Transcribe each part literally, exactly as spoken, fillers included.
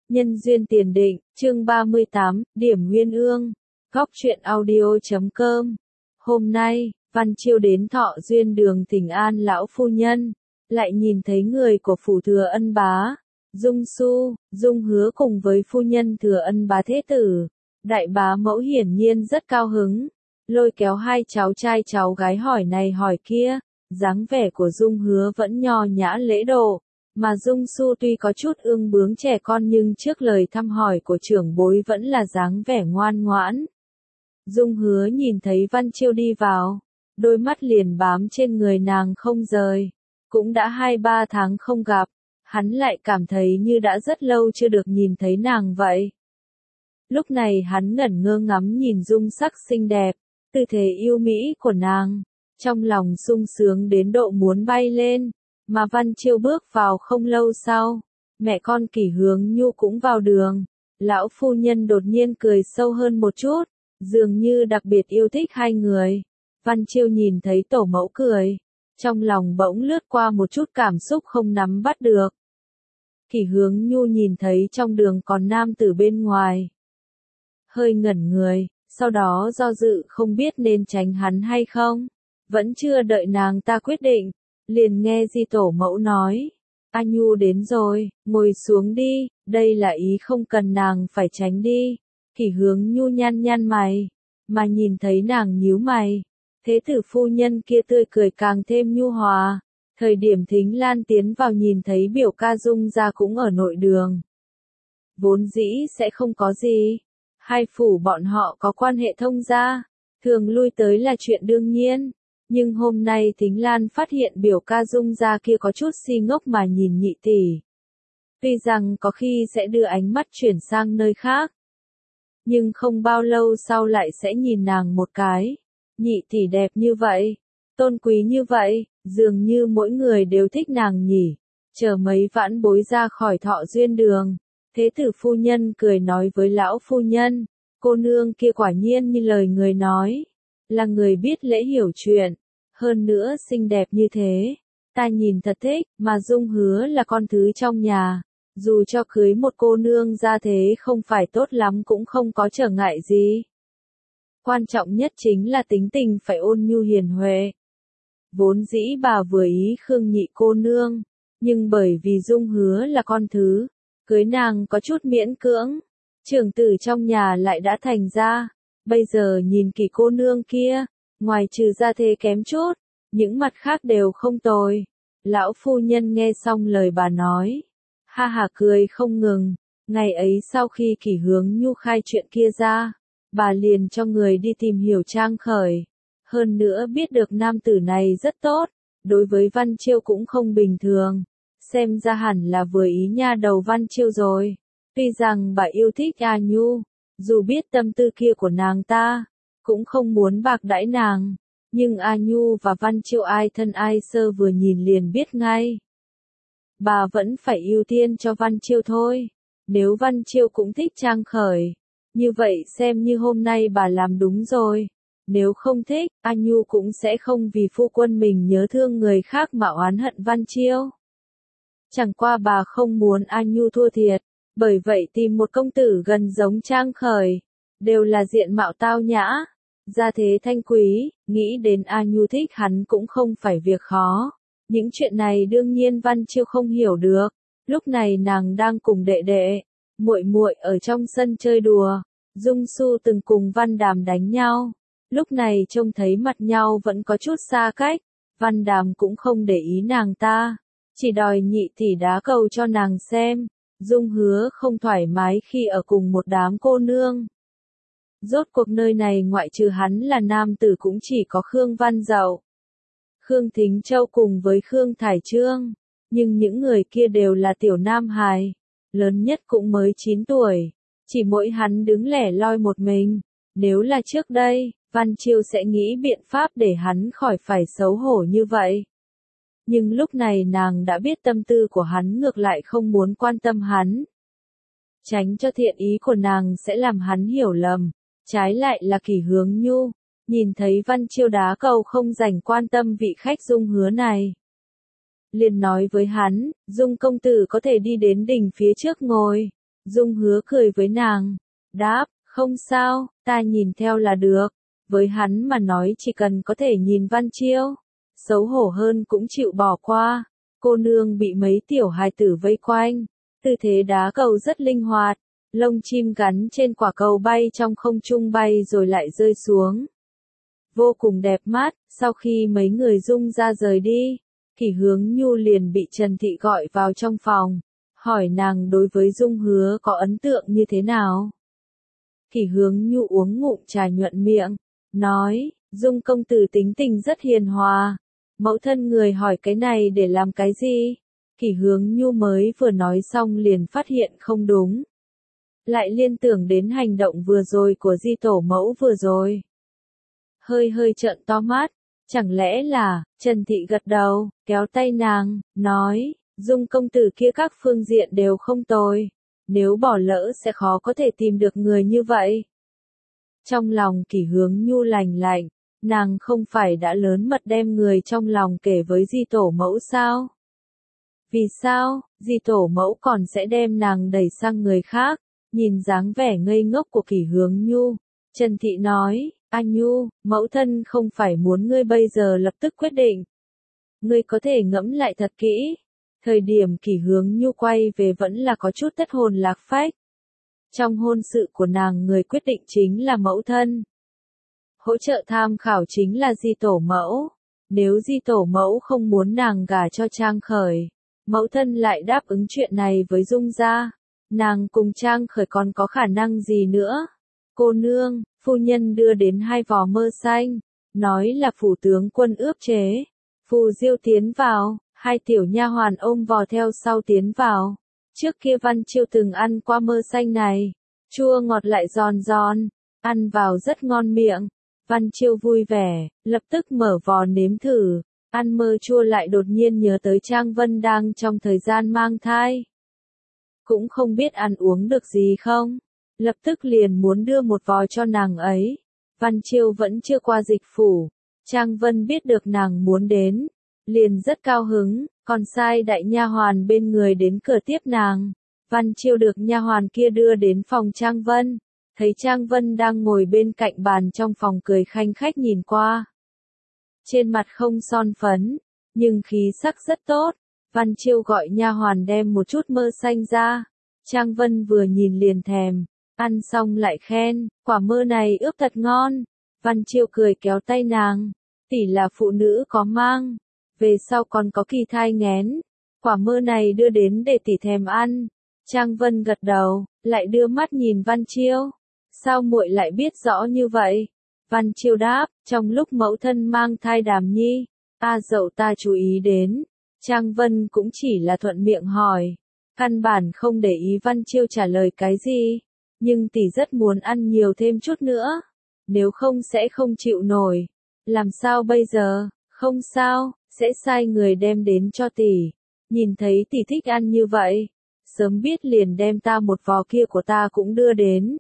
Nhân duyên tiền định, chương ba mươi tám, điểm nguyên ương. Góc truyện audio.com. Hôm nay, Văn Chiêu đến Thọ Duyên đường thỉnh an lão phu nhân, lại nhìn thấy người của phủ Thừa Ân bá, Dung Xu, Dung Hứa cùng với phu nhân Thừa Ân bá thế tử. Đại bá mẫu hiển nhiên rất cao hứng, lôi kéo hai cháu trai cháu gái hỏi này hỏi kia, dáng vẻ của Dung Hứa vẫn nho nhã lễ độ. Mà Dung Xu tuy có chút ương bướng trẻ con nhưng trước lời thăm hỏi của trưởng bối vẫn là dáng vẻ ngoan ngoãn. Dung Hứa nhìn thấy Văn Chiêu đi vào, đôi mắt liền bám trên người nàng không rời. Cũng đã hai ba tháng không gặp, hắn lại cảm thấy như đã rất lâu chưa được nhìn thấy nàng vậy. Lúc này hắn ngẩn ngơ ngắm nhìn dung sắc xinh đẹp, tư thế yêu mỹ của nàng, trong lòng sung sướng đến độ muốn bay lên. Mà Văn Chiêu bước vào không lâu sau, mẹ con Kỷ Hướng Nhu cũng vào đường. Lão phu nhân đột nhiên cười sâu hơn một chút, dường như đặc biệt yêu thích hai người. Văn Chiêu nhìn thấy tổ mẫu cười, trong lòng bỗng lướt qua một chút cảm xúc không nắm bắt được. Kỷ Hướng Nhu nhìn thấy trong đường còn nam tử bên ngoài, hơi ngẩn người, sau đó do dự không biết nên tránh hắn hay không. Vẫn chưa đợi nàng ta quyết định, liền nghe Di tổ mẫu nói, A Nhu đến rồi, ngồi xuống đi, đây là ý không cần nàng phải tránh đi. Kỷ Hướng Nhu nhăn nhăn mày, mà nhìn thấy nàng nhíu mày, thế tử phu nhân kia tươi cười càng thêm nhu hòa. Thời điểm Thính Lan tiến vào nhìn thấy biểu ca Dung gia cũng ở nội đường. Vốn dĩ sẽ không có gì, hai phủ bọn họ có quan hệ thông gia, thường lui tới là chuyện đương nhiên. Nhưng hôm nay Thính Lan phát hiện biểu ca Dung gia kia có chút si ngốc mà nhìn nhị tỷ. Tuy rằng có khi sẽ đưa ánh mắt chuyển sang nơi khác, nhưng không bao lâu sau lại sẽ nhìn nàng một cái. Nhị tỷ đẹp như vậy, tôn quý như vậy, dường như mỗi người đều thích nàng nhỉ. Chờ mấy vãn bối ra khỏi Thọ Duyên đường, thế tử phu nhân cười nói với lão phu nhân, cô nương kia quả nhiên như lời người nói, là người biết lễ hiểu chuyện, hơn nữa xinh đẹp như thế, ta nhìn thật thích. Mà Dung Hứa là con thứ trong nhà, dù cho cưới một cô nương ra thế không phải tốt lắm cũng không có trở ngại gì. Quan trọng nhất chính là tính tình phải ôn nhu hiền huệ. Vốn dĩ bà vừa ý Khương nhị cô nương, nhưng bởi vì Dung Hứa là con thứ, cưới nàng có chút miễn cưỡng. Trưởng tử trong nhà lại đã thành ra, bây giờ nhìn Kỷ cô nương kia, ngoài trừ ra thế kém chút, những mặt khác đều không tồi. Lão phu nhân nghe xong lời bà nói, ha ha cười không ngừng. Ngày ấy sau khi Kỷ Hướng Nhu khai chuyện kia ra, bà liền cho người đi tìm hiểu Trang Khởi. Hơn nữa biết được nam tử này rất tốt, đối với Văn Chiêu cũng không bình thường. Xem ra hẳn là vừa ý nha đầu Văn Chiêu rồi. Tuy rằng bà yêu thích A Nhu, dù biết tâm tư kia của nàng ta, cũng không muốn bạc đãi nàng. Nhưng A Nhu và Văn Chiêu ai thân ai sơ vừa nhìn liền biết ngay. Bà vẫn phải ưu tiên cho Văn Chiêu thôi. Nếu Văn Chiêu cũng thích Trang Khởi, như vậy xem như hôm nay bà làm đúng rồi. Nếu không thích, A Nhu cũng sẽ không vì phu quân mình nhớ thương người khác mà oán hận Văn Chiêu. Chẳng qua bà không muốn A Nhu thua thiệt, bởi vậy tìm một công tử gần giống Trang Khởi, đều là diện mạo tao nhã, gia thế thanh quý, nghĩ đến A Nhu thích hắn cũng không phải việc khó. Những chuyện này đương nhiên Văn Chiêu không hiểu được. Lúc này nàng đang cùng đệ đệ, muội muội ở trong sân chơi đùa. Dung Xu từng cùng Văn Đàm đánh nhau, lúc này trông thấy mặt nhau vẫn có chút xa cách. Văn Đàm cũng không để ý nàng ta, chỉ đòi nhị tỷ đá cầu cho nàng xem. Dung Hứa không thoải mái khi ở cùng một đám cô nương. Rốt cuộc nơi này ngoại trừ hắn là nam tử cũng chỉ có Khương Văn Dậu, Khương Thính Châu cùng với Khương Thải Trương. Nhưng những người kia đều là tiểu nam hài, lớn nhất cũng mới chín tuổi. Chỉ mỗi hắn đứng lẻ loi một mình. Nếu là trước đây, Văn Chiêu sẽ nghĩ biện pháp để hắn khỏi phải xấu hổ như vậy. Nhưng lúc này nàng đã biết tâm tư của hắn, ngược lại không muốn quan tâm hắn. Tránh cho thiện ý của nàng sẽ làm hắn hiểu lầm. Trái lại là Kỷ Hướng Nhu, nhìn thấy Văn Chiêu đá cầu không dành quan tâm vị khách Dung Hứa này, liền nói với hắn, Dung công tử có thể đi đến đỉnh phía trước ngồi. Dung Hứa cười với nàng, đáp, không sao, ta nhìn theo là được. Với hắn mà nói chỉ cần có thể nhìn Văn Chiêu, xấu hổ hơn cũng chịu bỏ qua. Cô nương bị mấy tiểu hài tử vây quanh, tư thế đá cầu rất linh hoạt, lông chim gắn trên quả cầu bay trong không trung bay rồi lại rơi xuống. Vô cùng đẹp mắt, sau khi mấy người Dung ra rời đi, Kỷ Hướng Nhu liền bị Trần Thị gọi vào trong phòng, hỏi nàng đối với Dung Hứa có ấn tượng như thế nào. Kỷ Hướng Nhu uống ngụm trà nhuận miệng, nói, Dung công tử tính tình rất hiền hòa. Mẫu thân người hỏi cái này để làm cái gì? Kỷ Hướng Nhu mới vừa nói xong liền phát hiện không đúng. Lại liên tưởng đến hành động vừa rồi của Di tổ mẫu vừa rồi. Hơi hơi trợn to mắt, chẳng lẽ là, Trần Thị gật đầu, kéo tay nàng, nói, Dung công tử kia các phương diện đều không tồi. Nếu bỏ lỡ sẽ khó có thể tìm được người như vậy. Trong lòng Kỷ Hướng Nhu lành lạnh, nàng không phải đã lớn mật đem người trong lòng kể với Di tổ mẫu sao? Vì sao, Di tổ mẫu còn sẽ đem nàng đẩy sang người khác? Nhìn dáng vẻ ngây ngốc của Kỷ Hướng Nhu, Trần Thị nói, A Nhu, mẫu thân không phải muốn ngươi bây giờ lập tức quyết định. Ngươi có thể ngẫm lại thật kỹ. Thời điểm Kỷ Hướng Nhu quay về vẫn là có chút thất hồn lạc phách. Trong hôn sự của nàng người quyết định chính là mẫu thân. Hỗ trợ tham khảo chính là Di tổ mẫu. Nếu Di tổ mẫu không muốn nàng gả cho Trang Khởi, mẫu thân lại đáp ứng chuyện này với Dung gia, nàng cùng Trang Khởi còn có khả năng gì nữa? Cô nương, phu nhân đưa đến hai vò mơ xanh, nói là phủ tướng quân ướp chế. Phù Diêu tiến vào, hai tiểu nha hoàn ôm vò theo sau tiến vào. Trước kia Văn Chiêu từng ăn qua mơ xanh này, chua ngọt lại giòn giòn, ăn vào rất ngon miệng. Văn Chiêu vui vẻ, lập tức mở vò nếm thử, ăn mơ chua lại đột nhiên nhớ tới Trang Vân đang trong thời gian mang thai. Cũng không biết ăn uống được gì không, lập tức liền muốn đưa một vò cho nàng ấy. Văn Chiêu vẫn chưa qua dịch phủ, Trang Vân biết được nàng muốn đến, liền rất cao hứng, còn sai đại nha hoàn bên người đến cửa tiếp nàng. Văn Chiêu được nha hoàn kia đưa đến phòng Trang Vân, thấy Trang Vân đang ngồi bên cạnh bàn trong phòng cười khanh khách nhìn qua. Trên mặt không son phấn, nhưng khí sắc rất tốt. Văn Chiêu gọi nha hoàn đem một chút mơ xanh ra. Trang Vân vừa nhìn liền thèm, ăn xong lại khen, quả mơ này ướp thật ngon. Văn Chiêu cười kéo tay nàng, tỷ là phụ nữ có mang, về sau còn có kỳ thai nghén, quả mơ này đưa đến để tỷ thèm ăn. Trang Vân gật đầu, lại đưa mắt nhìn Văn Chiêu, sao muội lại biết rõ như vậy? Văn Chiêu đáp, trong lúc mẫu thân mang thai Đàm Nhi, a dậu ta chú ý đến. Trang Vân cũng chỉ là thuận miệng hỏi, căn bản không để ý Văn Chiêu trả lời cái gì, nhưng tỷ rất muốn ăn nhiều thêm chút nữa, nếu không sẽ không chịu nổi. Làm sao bây giờ? Không sao, sẽ sai người đem đến cho tỷ. Nhìn thấy tỷ thích ăn như vậy, sớm biết liền đem ta một vò kia của ta cũng đưa đến.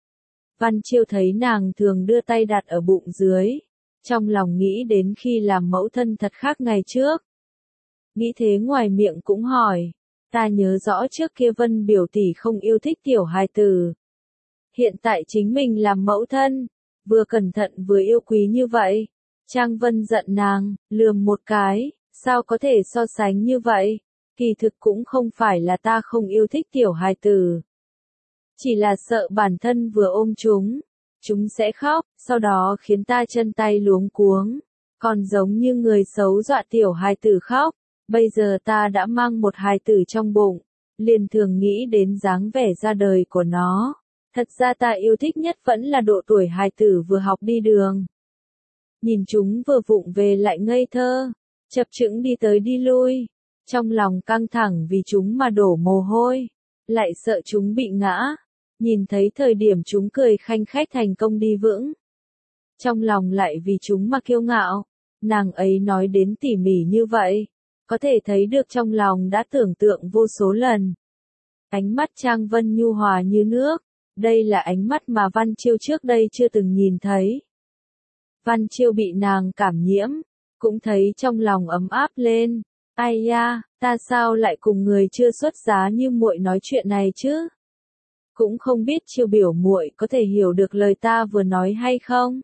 Văn Chiêu thấy nàng thường đưa tay đặt ở bụng dưới, trong lòng nghĩ đến khi làm mẫu thân thật khác ngày trước. Nghĩ thế ngoài miệng cũng hỏi, ta nhớ rõ trước kia Vân biểu tỷ không yêu thích tiểu hài tử. Hiện tại chính mình làm mẫu thân, vừa cẩn thận vừa yêu quý như vậy. Trang Vân giận nàng, lườm một cái, sao có thể so sánh như vậy? Kỳ thực cũng không phải là ta không yêu thích tiểu hài tử. Chỉ là sợ bản thân vừa ôm chúng, chúng sẽ khóc, sau đó khiến ta chân tay luống cuống. Còn giống như người xấu dọa tiểu hài tử khóc, bây giờ ta đã mang một hài tử trong bụng, liền thường nghĩ đến dáng vẻ ra đời của nó. Thật ra ta yêu thích nhất vẫn là độ tuổi hài tử vừa học đi đường. Nhìn chúng vừa vụng về lại ngây thơ, chập chững đi tới đi lui, trong lòng căng thẳng vì chúng mà đổ mồ hôi, lại sợ chúng bị ngã, nhìn thấy thời điểm chúng cười khanh khách thành công đi vững. Trong lòng lại vì chúng mà kiêu ngạo, nàng ấy nói đến tỉ mỉ như vậy, có thể thấy được trong lòng đã tưởng tượng vô số lần. Ánh mắt Trang Vân nhu hòa như nước, đây là ánh mắt mà Văn Chiêu trước đây chưa từng nhìn thấy. Văn Chiêu bị nàng cảm nhiễm, cũng thấy trong lòng ấm áp lên. Ai da, ta sao lại cùng người chưa xuất giá như muội nói chuyện này chứ? cũng không biết Chiêu biểu muội có thể hiểu được lời ta vừa nói hay không.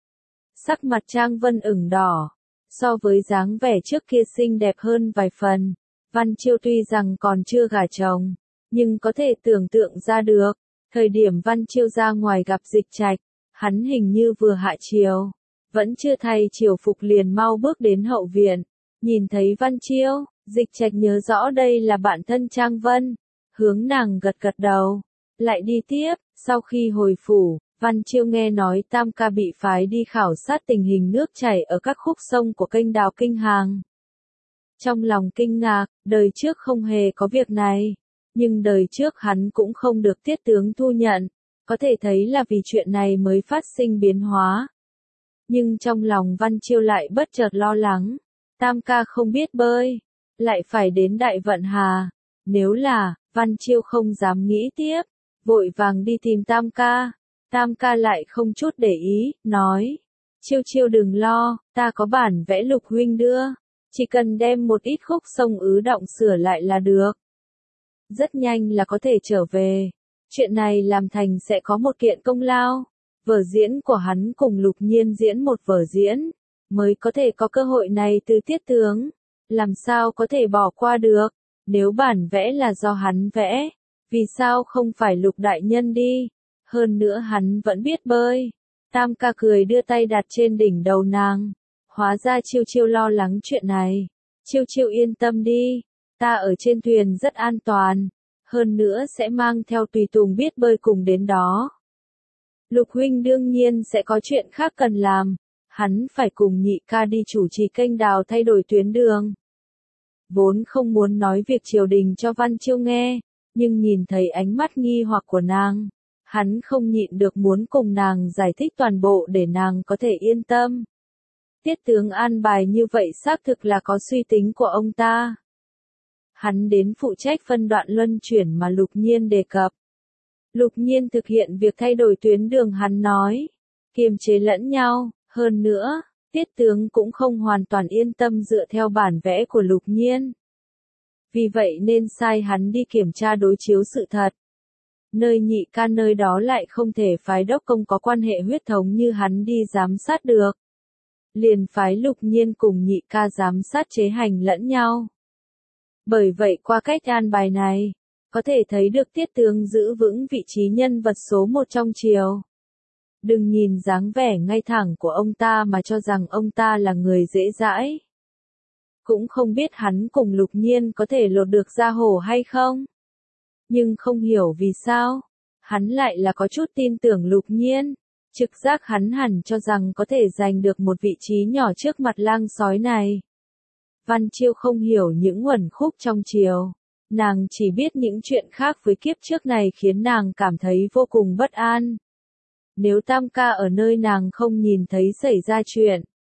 Sắc mặt Trang Vân ửng đỏ, so với dáng vẻ trước kia xinh đẹp hơn vài phần. Văn Chiêu tuy rằng còn chưa gả chồng, nhưng có thể tưởng tượng ra được, thời điểm Văn Chiêu ra ngoài gặp Dịch Trạch, hắn hình như vừa hạ triều, vẫn chưa thay triều phục liền mau bước đến hậu viện, nhìn thấy Văn Chiêu, Dịch Trạch nhớ rõ đây là bạn thân Trang Vân, hướng nàng gật gật đầu, lại đi tiếp. Sau khi hồi phủ, Văn Chiêu nghe nói Tam ca bị phái đi khảo sát tình hình nước chảy ở các khúc sông của kênh đào Kinh Hàng. Trong lòng kinh ngạc, đời trước không hề có việc này, nhưng đời trước hắn cũng không được tiết tướng thu nhận, có thể thấy là vì chuyện này mới phát sinh biến hóa. Nhưng trong lòng Văn Chiêu lại bất chợt lo lắng, Tam ca không biết bơi, lại phải đến Đại Vận Hà, nếu là, Văn Chiêu không dám nghĩ tiếp, vội vàng đi tìm Tam ca. Tam ca lại không chút để ý, nói, Chiêu Chiêu đừng lo, ta có bản vẽ Lục huynh đưa, chỉ cần đem một ít khúc sông ứ động sửa lại là được. Rất nhanh là có thể trở về, chuyện này làm thành sẽ có một kiện công lao, vở diễn của hắn cùng Lục Nhiên diễn một vở diễn, mới có thể có cơ hội này từ tiết tướng, làm sao có thể bỏ qua được, nếu bản vẽ là do hắn vẽ, vì sao không phải Lục đại nhân đi, hơn nữa hắn vẫn biết bơi. Tam ca cười đưa tay đặt trên đỉnh đầu nàng, hóa ra Chiêu Chiêu lo lắng chuyện này, Chiêu Chiêu yên tâm đi, ta ở trên thuyền rất an toàn, hơn nữa sẽ mang theo tùy tùng biết bơi cùng đến đó. Lục huynh đương nhiên sẽ có chuyện khác cần làm, hắn phải cùng nhị ca đi chủ trì kênh đào thay đổi tuyến đường. Vốn không muốn nói việc triều đình cho Văn Chiêu nghe, nhưng nhìn thấy ánh mắt nghi hoặc của nàng, hắn không nhịn được muốn cùng nàng giải thích toàn bộ để nàng có thể yên tâm. Tiết tướng an bài như vậy xác thực là có suy tính của ông ta. Hắn đến phụ trách phân đoạn luân chuyển mà Lục Nhiên đề cập. Lục Nhiên thực hiện việc thay đổi tuyến đường hắn nói, kiềm chế lẫn nhau, hơn nữa, tiết tướng cũng không hoàn toàn yên tâm dựa theo bản vẽ của Lục Nhiên. Vì vậy nên sai hắn đi kiểm tra đối chiếu sự thật. Nơi nhị ca nơi đó lại không thể phái đốc công có quan hệ huyết thống như hắn đi giám sát được. Liền phái Lục Nhiên cùng nhị ca giám sát chế hành lẫn nhau. Bởi vậy qua cách an bài này, có thể thấy được tiết tướng giữ vững vị trí nhân vật số một trong triều. Đừng nhìn dáng vẻ ngay thẳng của ông ta mà cho rằng ông ta là người dễ dãi. Cũng không biết hắn cùng Lục Nhiên có thể lột được ra hổ hay không. Nhưng không hiểu vì sao, hắn lại là có chút tin tưởng Lục Nhiên. Trực giác hắn hẳn cho rằng có thể giành được một vị trí nhỏ trước mặt lang sói này. Văn Chiêu không hiểu những uẩn khúc trong triều. Nàng chỉ biết những chuyện khác với kiếp trước này khiến nàng cảm thấy vô cùng bất an. Nếu Tam ca ở nơi nàng không nhìn thấy xảy ra chuyện,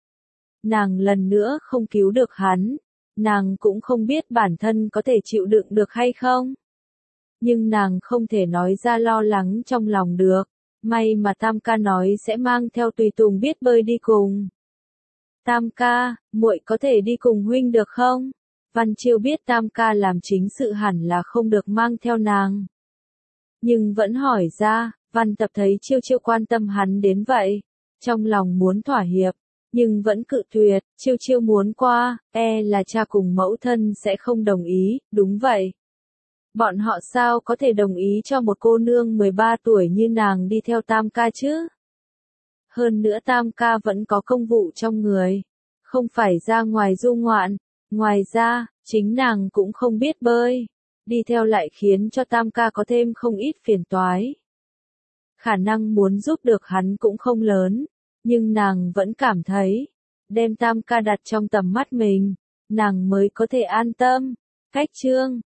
nàng lần nữa không cứu được hắn, nàng cũng không biết bản thân có thể chịu đựng được hay không. Nhưng nàng không thể nói ra lo lắng trong lòng được, may mà Tam ca nói sẽ mang theo tùy tùng biết bơi đi cùng. Tam ca, muội có thể đi cùng huynh được không? Văn Chiêu biết Tam ca làm chính sự hẳn là không được mang theo nàng. Nhưng vẫn hỏi ra, Văn Tập thấy Chiêu Chiêu quan tâm hắn đến vậy, trong lòng muốn thỏa hiệp, nhưng vẫn cự tuyệt, Chiêu Chiêu muốn qua, e là cha cùng mẫu thân sẽ không đồng ý, đúng vậy. Bọn họ sao có thể đồng ý cho một cô nương mười ba tuổi như nàng đi theo Tam ca chứ? Hơn nữa Tam ca vẫn có công vụ trong người, không phải ra ngoài du ngoạn, ngoài ra, chính nàng cũng không biết bơi, đi theo lại khiến cho Tam ca có thêm không ít phiền toái. Khả năng muốn giúp được hắn cũng không lớn, nhưng nàng vẫn cảm thấy, đem Tam ca đặt trong tầm mắt mình, nàng mới có thể an tâm. Cách chương